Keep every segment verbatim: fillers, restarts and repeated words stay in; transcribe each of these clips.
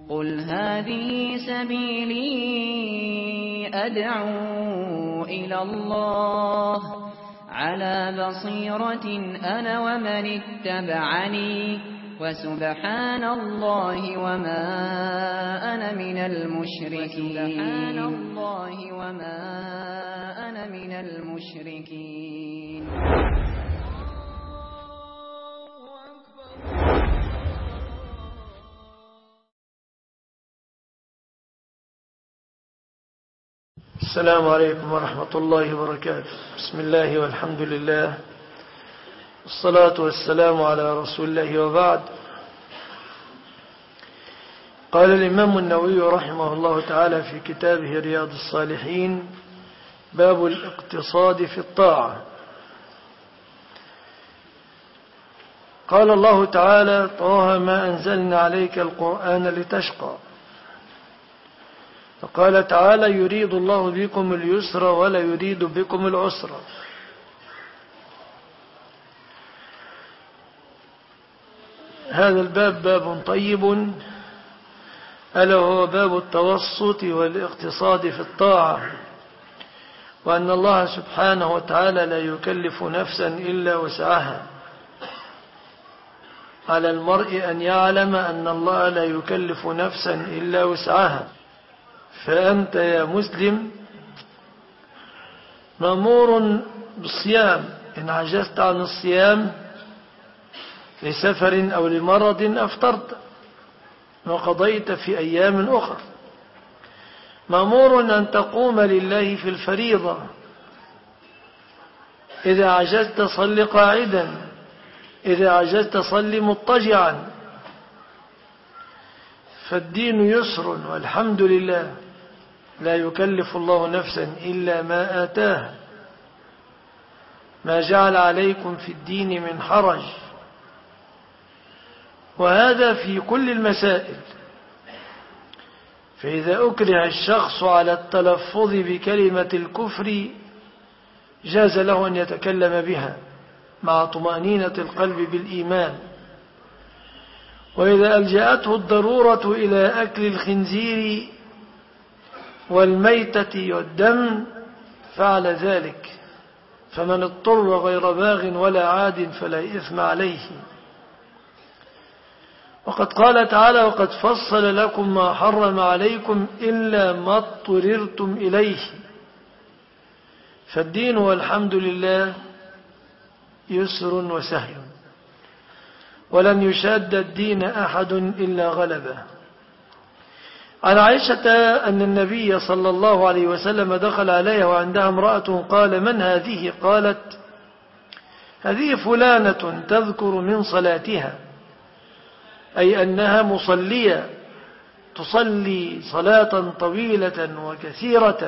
قل هذه سبيلي أدعو إلى الله على بصيرة أنا ومن اتبعني وسبحان الله وما أنا من المشركين وسبحان الله وما أنا من المشركين. السلام عليكم ورحمة الله وبركاته. بسم الله والحمد لله والصلاة والسلام على رسول الله وبعد. قال الإمام النووي رحمه الله تعالى في كتابه رياض الصالحين: باب الاقتصاد في الطاعة. قال الله تعالى: طه ما أنزلنا عليك القرآن لتشقى. فقال تعالى: يريد الله بكم اليسر ولا يريد بكم العسر. هذا الباب باب طيب، ألا هو باب التوسط والاقتصاد في الطاعة، وأن الله سبحانه وتعالى لا يكلف نفسا إلا وسعها. على المرء أن يعلم أن الله لا يكلف نفسا إلا وسعها. فأنت يا مسلم مأمور بالصيام، إن عجزت عن الصيام لسفر أو لمرض أفطرت وقضيت في أيام أخرى. مأمور أن تقوم لله في الفريضة، إذا عجزت صل قاعدا، إذا عجزت صل مضطجعا. فالدين يسر والحمد لله، لا يكلف الله نفسا إلا ما آتاها، ما جعل عليكم في الدين من حرج. وهذا في كل المسائل. فإذا أكره الشخص على التلفظ بكلمة الكفر جاز له أن يتكلم بها مع طمأنينة القلب بالإيمان. وإذا ألجأته الضرورة إلى أكل الخنزير والميتة والدم فعل ذلك، فمن اضطر غير باغ ولا عاد فلا إثم عليه. وقد قال تعالى: وقد فصل لكم ما حرم عليكم إلا ما اضطررتم إليه. فالدين والحمد لله يسر وسهل، ولن يشاد الدين أحد إلا غلبه. عن عائشة أن النبي صلى الله عليه وسلم دخل عليها وعندها امرأة، قال: من هذه؟ قالت: هذه فلانة تذكر من صلاتها، أي أنها مصلية تصلي صلاة طويلة وكثيرة.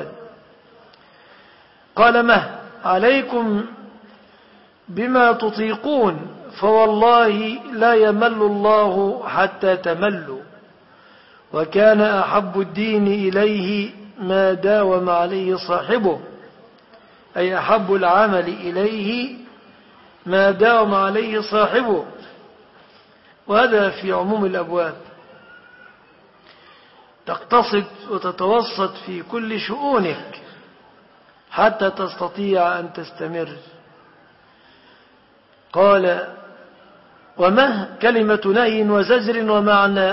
قال: مه عليكم بما تطيقون، فوالله لا يمل الله حتى تملوا، وكان أحب الدين إليه ما داوم عليه صاحبه، أي أحب العمل إليه ما داوم عليه صاحبه. وهذا في عموم الأبواب، تقتصد وتتوسط في كل شؤونك حتى تستطيع أن تستمر. قال: ومه كلمة نهي وزجر ومعنى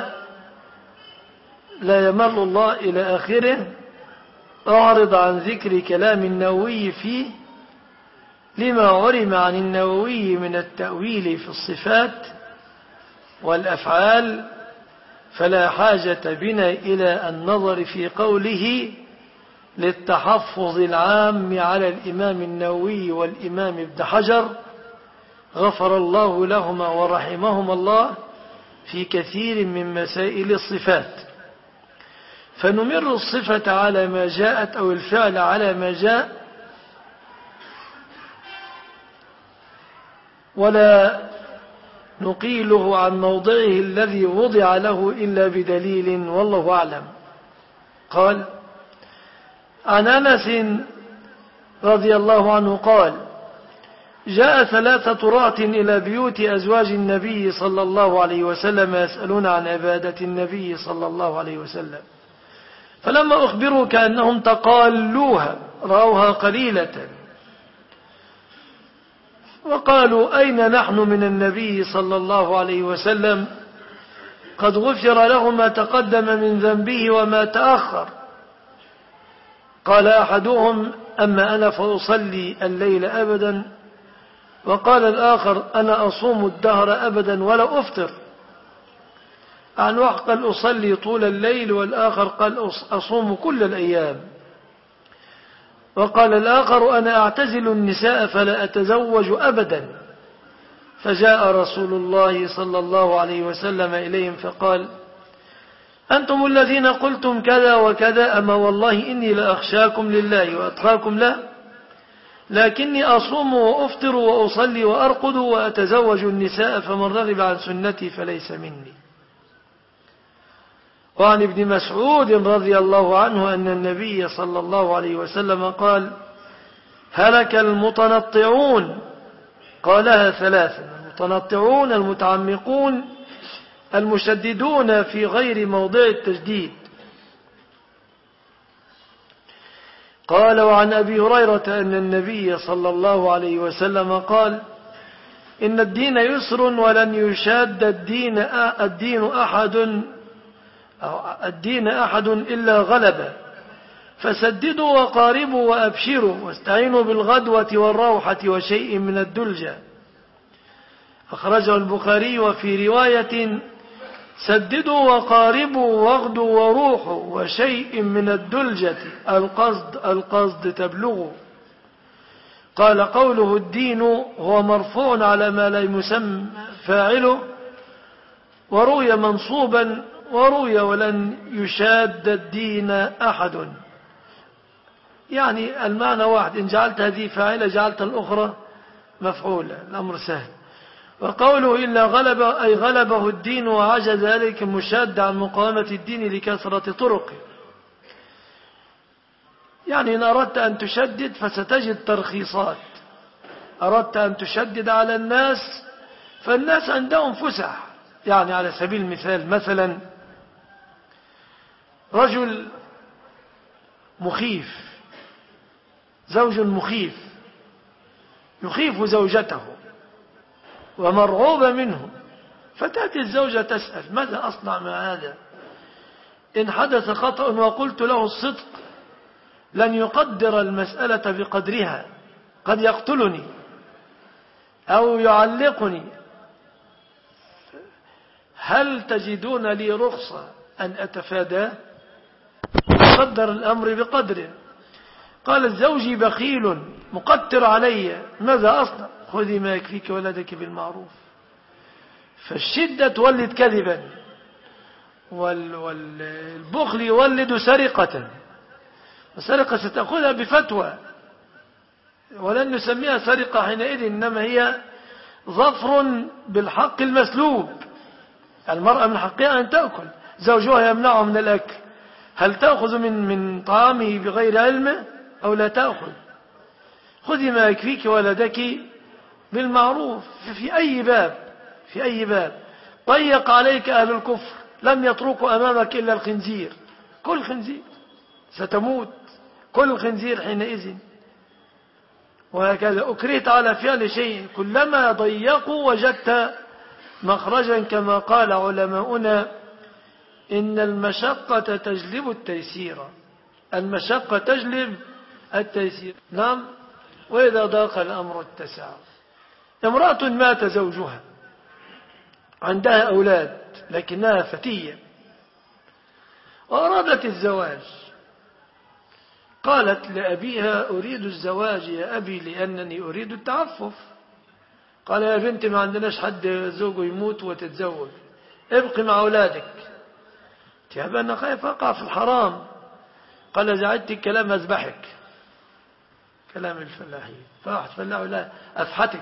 لا يمل الله إلى آخره. أعرض عن ذكر كلام النووي فيه لما علم عن النووي من التأويل في الصفات والأفعال، فلا حاجة بنا إلى النظر في قوله للتحفظ العام على الإمام النووي والإمام ابن حجر غفر الله لهما ورحمهما الله في كثير من مسائل الصفات. فنمر الصفة على ما جاءت أو الفعل على ما جاء، ولا نقيله عن موضعه الذي وضع له إلا بدليل، والله أعلم. قال: عن أنس رضي الله عنه قال: جاء ثلاثة رهط إلى بيوت أزواج النبي صلى الله عليه وسلم يسألون عن عبادة النبي صلى الله عليه وسلم، فلما أخبروا كأنهم تقالوها، رأوها قليلة، وقالوا أين نحن من النبي صلى الله عليه وسلم؟ قد غفر له ما تقدم من ذنبه وما تأخر. قال أحدهم أما أنا فأصلي الليل أبدا، وقال الآخر أنا أصوم الدهر أبدا ولا أفطر. عن واحد قال أصلي طول الليل، والآخر قال أصوم كل الأيام. وقال الآخر أنا أعتزل النساء فلا أتزوج أبدا. فجاء رسول الله صلى الله عليه وسلم إليهم فقال أنتم الذين قلتم كذا وكذا، أما والله إني لأخشاكم لله وأتقاكم له، لكني أصوم وأفطر وأصلي وأرقد وأتزوج النساء، فمن رغب عن سنتي فليس مني. وعن ابن مسعود رضي الله عنه أن النبي صلى الله عليه وسلم قال هلك المتنطعون، قالها ثلاثا: المتنطعون، المتعمقون، المشددون في غير موضع التجديد. قال وعن أبي هريرة أن النبي صلى الله عليه وسلم قال إن الدين يسر ولن يشاد الدين الدين أحد الدين أحد إلا غلبه، فسددوا وقاربوا وأبشروا، واستعينوا بالغدوة والروحة وشيء من الدلجة. أخرجه البخاري. وفي رواية سددوا وقاربوا واغدوا وروحوا وشيء من الدلجة، القصد القصد تبلغوا. قال قوله الدين هو مرفوع على ما لا يسمى فاعله، وروي منصوبا، وروي ولن يشاد الدين أحد. يعني المعنى واحد، إن جعلت هذه فاعلة جعلت الأخرى مفعولة، الأمر سهل. وقوله إلا غلب أي غلبه الدين وعجز ذلك المشاد عن مقاومة الدين لكثرة طرقه. يعني إن أردت أن تشدد فستجد ترخيصات، أردت أن تشدد على الناس فالناس عندهم فسح. يعني على سبيل المثال، مثلا رجل مخيف، زوج مخيف يخيف زوجته ومرعوبة منه، فتأتي الزوجة تسأل ماذا أصنع مع هذا؟ إن حدث خطأ وقلت له الصدق لن يقدر المسألة بقدرها، قد يقتلني أو يعلقني، هل تجدون لي رخصة أن أتفاداه؟ قدر الأمر بقدره. قال الزوجي بخيل مقتر علي، ماذا أصنع؟ خذي ما يكفيك ولدك بالمعروف. فالشدة تولد كذبا، والبخل يولد سرقة، السرقة ستأخذها بفتوى، ولن نسميها سرقة حينئذ، إنما هي ظفر بالحق المسلوب. المرأة من حقها أن تأكل، زوجها يمنعها من الأكل، هل تأخذ من من طعامه بغير علمه أو لا تأخذ؟ خذي ما يكفيك ولدك بالمعروف. في أي باب في أي باب ضيق عليك أهل الكفر، لم يتركوا أمامك إلا الخنزير، كل خنزير ستموت، كل خنزير حينئذ. وهكذا أكرهت على فعل شيء، كلما ضيقوا وجدت مخرجا، كما قال علماؤنا إن المشقة تجلب التيسير، المشقة تجلب التيسير. نعم. وإذا ضاق الأمر اتسع. امرأة مات زوجها، عندها أولاد لكنها فتية وأرادت الزواج، قالت لأبيها أريد الزواج يا أبي لأنني أريد التعفف. قال يا بنتي ما عندناش حد زوجه يموت وتتزوج، ابقي مع أولادك. يا أبا أنا خايف أقع في الحرام. قال إذا عدت الكلام أذبحك، كلام الفلاحين، فواحد فلاح لا أفحتك.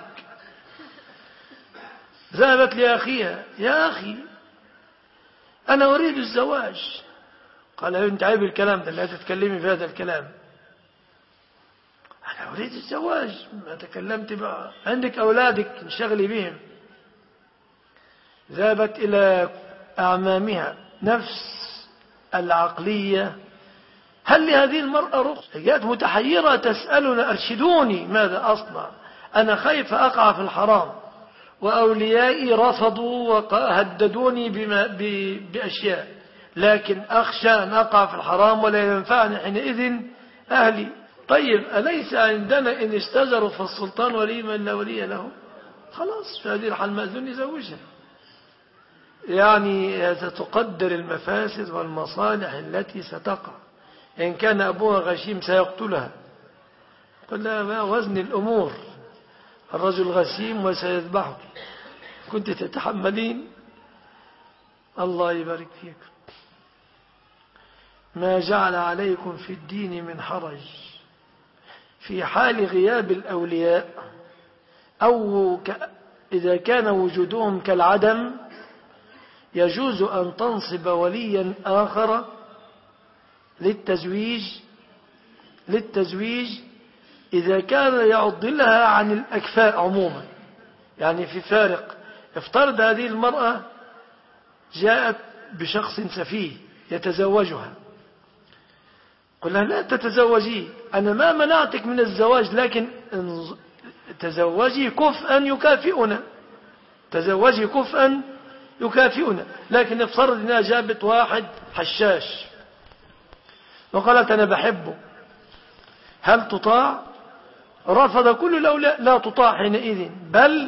ذهبت لأخيها يا أخي أنا أريد الزواج. قال أنت عيب الكلام ده، لا تتكلمي في هذا الكلام. أنا أريد الزواج، ما تكلمت بقى، عندك أولادك انشغلي بهم. ذهبت إلى أعمامها، نفس العقلية. هل لهذه المرأة رخصة؟ جاءت متحيرة تسألنا أرشدوني ماذا أصنع، أنا خايف أقع في الحرام، وأوليائي رفضوا وهددوني بما بأشياء، لكن أخشى أن أقع في الحرام ولا ينفعني حينئذ أهلي. طيب أليس عندنا إن استجروا فالسلطان ولي من لا ولي له؟ خلاص في هذه الحال مأذون يزوجها. يعني تقدر المفاسد والمصالح التي ستقع. إن كان أبوها غشيم سيقتلها، قل لها ما وزن الأمور، الرجل غشيم وسيذبحك، كنت تتحملين؟ الله يبارك فيك. ما جعل عليكم في الدين من حرج. في حال غياب الأولياء أو إذا كان وجودهم كالعدم يجوز أن تنصب وليا آخر للتزويج للتزويج إذا كان يعض لها عن الأكفاء عموما. يعني في فارق، افترض هذه المرأة جاءت بشخص سفيه يتزوجها، قل لها لا تتزوجي، أنا ما منعتك من الزواج، لكن تزوجي كفءا يكافئنا، تزوجي كفءا يكافئنا. لكن افترض انها جابت واحد حشاش وقالت أنا بحبه، هل تطاع؟ رفض كل الأولياء، لا تطاع حينئذ، بل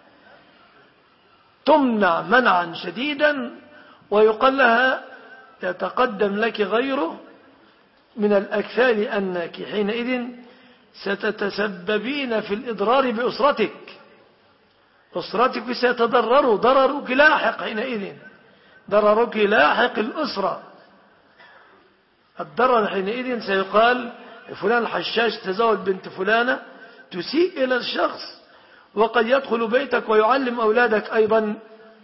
تمنع منعا شديدا، ويقال لها يتقدم لك غيره من الأكفاء، لأنك حينئذ ستتسببين في الإضرار بأسرتك، أسرتك ستضرر، ضررك لاحق حينئذ، ضررك لاحق الأسرة. الضرر حينئذ سيقال فلان الحشاش تزوج بنت فلانة، تسيء إلى الشخص، وقد يدخل بيتك ويعلم أولادك أيضا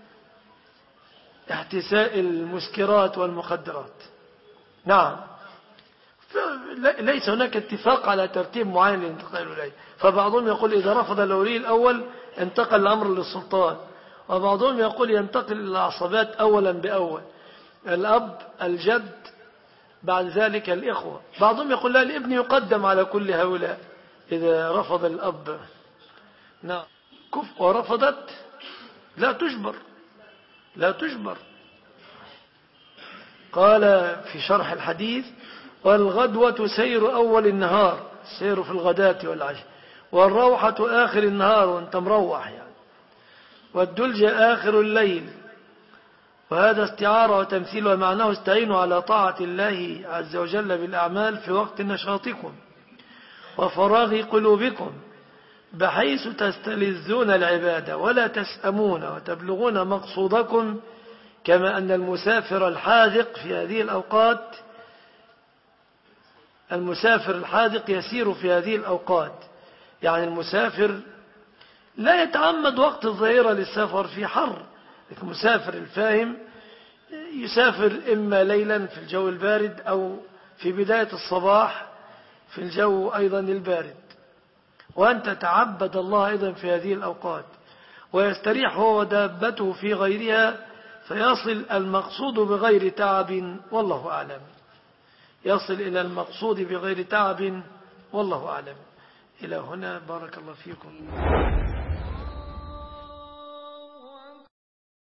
احتساء المسكرات والمخدرات. نعم، ليس هناك اتفاق على ترتيب معين للانتقال إليه، فبعضهم يقول إذا رفض الولي الأول انتقل الأمر للسلطان، وبعضهم يقول ينتقل إلى العصبات أولا بأول، الأب الجد بعد ذلك الإخوة. بعضهم يقول لا، الابن يقدم على كل هؤلاء إذا رفض الأب. نعم، كف ورفضت لا تجبر، لا تجبر. قال في شرح الحديث والغدوة سير أول النهار، سير في الغداة والعشاء، والروحة آخر النهار وانت مروح يعني، والدلجة آخر الليل. وهذا استعارة وتمثيل، ومعناه استعينوا على طاعة الله عز وجل بالأعمال في وقت نشاطكم وفراغ قلوبكم، بحيث تستلذون العبادة ولا تسأمون وتبلغون مقصودكم، كما أن المسافر الحاذق في هذه الأوقات المسافر الحاذق يسير في هذه الأوقات. يعني المسافر لا يتعمد وقت الظهيرة للسفر في حر، المسافر الفاهم يسافر إما ليلا في الجو البارد أو في بداية الصباح في الجو أيضا البارد، وأن تتعبد الله أيضا في هذه الأوقات، ويستريح هو ودابته في غيرها، فيصل المقصود بغير تعب، والله أعلم. يصل إلى المقصود بغير تعب، والله أعلم. إلى هنا بارك الله فيكم.